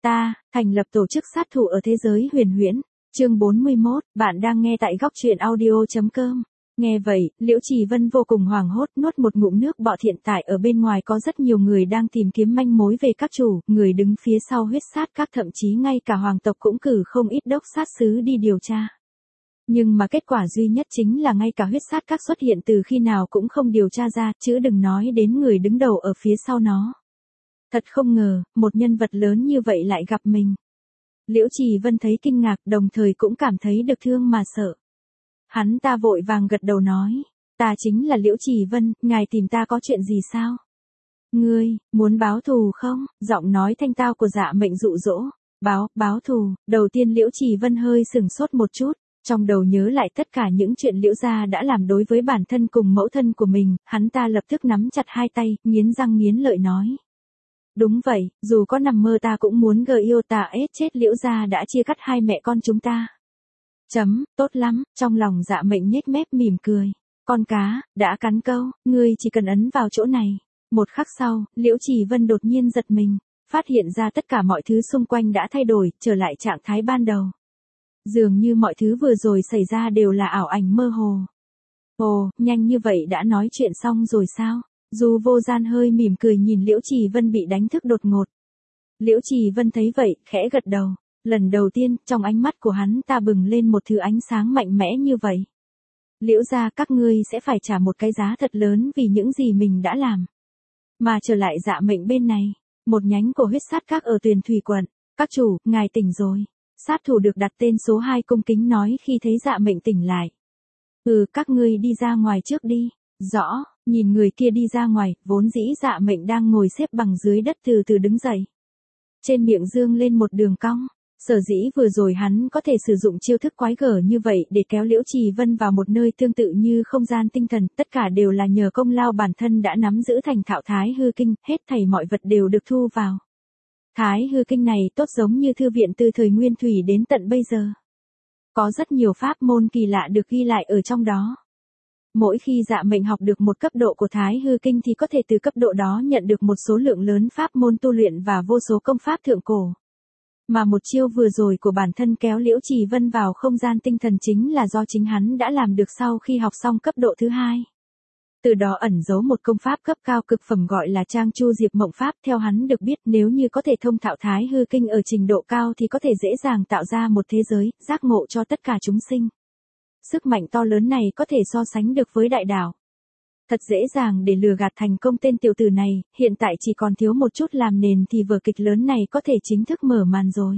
Ta, thành lập tổ chức sát thủ ở thế giới huyền huyễn. Chương 41, bạn đang nghe tại góc truyện audio.com. Nghe vậy, Liễu Trì Vân vô cùng hoảng hốt, nuốt một ngụm nước bọt. Hiện tại ở bên ngoài có rất nhiều người đang tìm kiếm manh mối về các chủ, người đứng phía sau huyết sát các, thậm chí ngay cả hoàng tộc cũng cử không ít đốc sát sứ đi điều tra. Nhưng mà kết quả duy nhất chính là ngay cả huyết sát các xuất hiện từ khi nào cũng không điều tra ra, chứ đừng nói đến người đứng đầu ở phía sau nó. Thật không ngờ, một nhân vật lớn như vậy lại gặp mình. Liễu Trì Vân thấy kinh ngạc, đồng thời cũng cảm thấy được thương mà sợ. Hắn ta vội vàng gật đầu nói, ta chính là Liễu Trì Vân, ngài tìm ta có chuyện gì sao? Ngươi, muốn báo thù không? Giọng nói thanh tao của Dạ Mệnh dụ dỗ. Báo thù. Đầu tiên Liễu Trì Vân hơi sừng sốt một chút, trong đầu nhớ lại tất cả những chuyện Liễu gia đã làm đối với bản thân cùng mẫu thân của mình, hắn ta lập tức nắm chặt hai tay, nghiến răng nghiến lợi nói. Đúng vậy, dù có nằm mơ ta cũng muốn yêu ta chết, Liễu gia đã chia cắt hai mẹ con chúng ta. Tốt lắm, trong lòng Dạ Mệnh nhếch mép mỉm cười. Con cá, đã cắn câu, ngươi chỉ cần ấn vào chỗ này. Một khắc sau, Liễu Trì Vân đột nhiên giật mình, phát hiện ra tất cả mọi thứ xung quanh đã thay đổi, trở lại trạng thái ban đầu. Dường như mọi thứ vừa rồi xảy ra đều là ảo ảnh mơ hồ. Ồ, nhanh như vậy đã nói chuyện xong rồi sao? Du Vô Gian hơi mỉm cười nhìn Liễu Trì Vân bị đánh thức đột ngột. Liễu Trì Vân thấy vậy, khẽ gật đầu. Lần đầu tiên, trong ánh mắt của hắn ta bừng lên một thứ ánh sáng mạnh mẽ như vậy. Liễu gia các ngươi sẽ phải trả một cái giá thật lớn vì những gì mình đã làm. Mà trở lại Dạ Mệnh bên này, một nhánh của huyết sát các ở Tuyền Thủy quận. Các chủ, ngài tỉnh rồi. Sát thủ được đặt tên số 2 cung kính nói khi thấy Dạ Mệnh tỉnh lại. Các ngươi đi ra ngoài trước đi. Rõ, nhìn người kia đi ra ngoài, vốn dĩ Dạ Mệnh đang ngồi xếp bằng dưới đất từ từ đứng dậy. Trên miệng dương lên một đường cong. Sở dĩ vừa rồi hắn có thể sử dụng chiêu thức quái gở như vậy để kéo Liễu Trì Vân vào một nơi tương tự như không gian tinh thần, tất cả đều là nhờ công lao bản thân đã nắm giữ thành thạo Thái Hư Kinh, hết thảy mọi vật đều được thu vào. Thái Hư Kinh này tốt giống như thư viện từ thời Nguyên Thủy đến tận bây giờ. Có rất nhiều pháp môn kỳ lạ được ghi lại ở trong đó. Mỗi khi Dạ Mệnh học được một cấp độ của Thái Hư Kinh thì có thể từ cấp độ đó nhận được một số lượng lớn pháp môn tu luyện và vô số công pháp thượng cổ. Mà một chiêu vừa rồi của bản thân kéo Liễu Trì Vân vào không gian tinh thần chính là do chính hắn đã làm được sau khi học xong cấp độ thứ 2. Từ đó ẩn giấu một công pháp cấp cao cực phẩm gọi là Trang Chu Diệp Mộng Pháp. Theo hắn được biết, nếu như có thể thông thạo Thái Hư Kinh ở trình độ cao thì có thể dễ dàng tạo ra một thế giới, giác ngộ cho tất cả chúng sinh. Sức mạnh to lớn này có thể so sánh được với đại đảo. Thật dễ dàng để lừa gạt thành công tên tiểu tử này, hiện tại chỉ còn thiếu một chút làm nền thì vở kịch lớn này có thể chính thức mở màn rồi.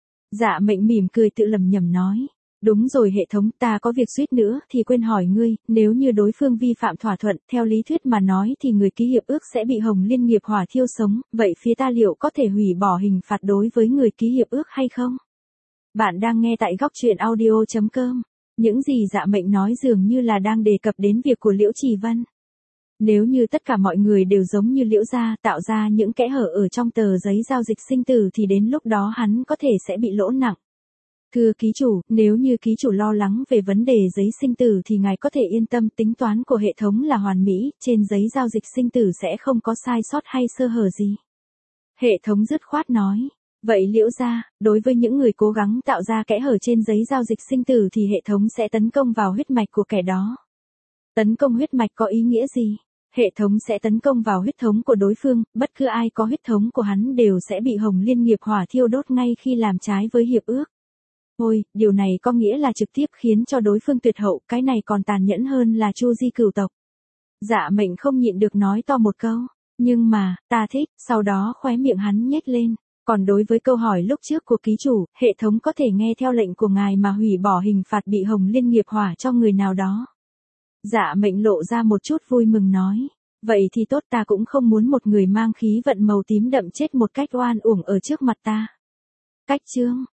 Dạ Mệnh mỉm cười tự lẩm nhẩm nói. Đúng rồi hệ thống, ta có việc suýt nữa thì quên hỏi ngươi, nếu như đối phương vi phạm thỏa thuận, theo lý thuyết mà nói thì người ký hiệp ước sẽ bị Hồng Liên nghiệp hỏa thiêu sống, vậy phía ta liệu có thể hủy bỏ hình phạt đối với người ký hiệp ước hay không? Bạn đang nghe tại góc truyện audio.com. Những gì Dạ Mệnh nói dường như là đang đề cập đến việc của Liễu Trì Vân. Nếu như tất cả mọi người đều giống như Liễu gia tạo ra những kẽ hở ở trong tờ giấy giao dịch sinh tử thì đến lúc đó hắn có thể sẽ bị lỗ nặng. Thưa ký chủ, nếu như ký chủ lo lắng về vấn đề giấy sinh tử thì ngài có thể yên tâm, tính toán của hệ thống là hoàn mỹ, trên giấy giao dịch sinh tử sẽ không có sai sót hay sơ hở gì. Hệ thống dứt khoát nói. Vậy Liễu gia, đối với những người cố gắng tạo ra kẽ hở trên giấy giao dịch sinh tử thì hệ thống sẽ tấn công vào huyết mạch của kẻ đó. Tấn công huyết mạch có ý nghĩa gì? Hệ thống sẽ tấn công vào huyết thống của đối phương, bất cứ ai có huyết thống của hắn đều sẽ bị Hồng Liên nghiệp hỏa thiêu đốt ngay khi làm trái với hiệp ước. Ôi, điều này có nghĩa là trực tiếp khiến cho đối phương tuyệt hậu, cái này còn tàn nhẫn hơn là Chu Di cửu tộc. Dạ Mệnh không nhịn được nói to một câu, nhưng mà, ta thích, sau đó khóe miệng hắn nhếch lên. Còn đối với câu hỏi lúc trước của ký chủ, hệ thống có thể nghe theo lệnh của ngài mà hủy bỏ hình phạt bị Hồng Liên nghiệp hỏa cho người nào đó. Dạ Mệnh lộ ra một chút vui mừng nói. Vậy thì tốt, ta cũng không muốn một người mang khí vận màu tím đậm chết một cách oan uổng ở trước mặt ta. Cách chương.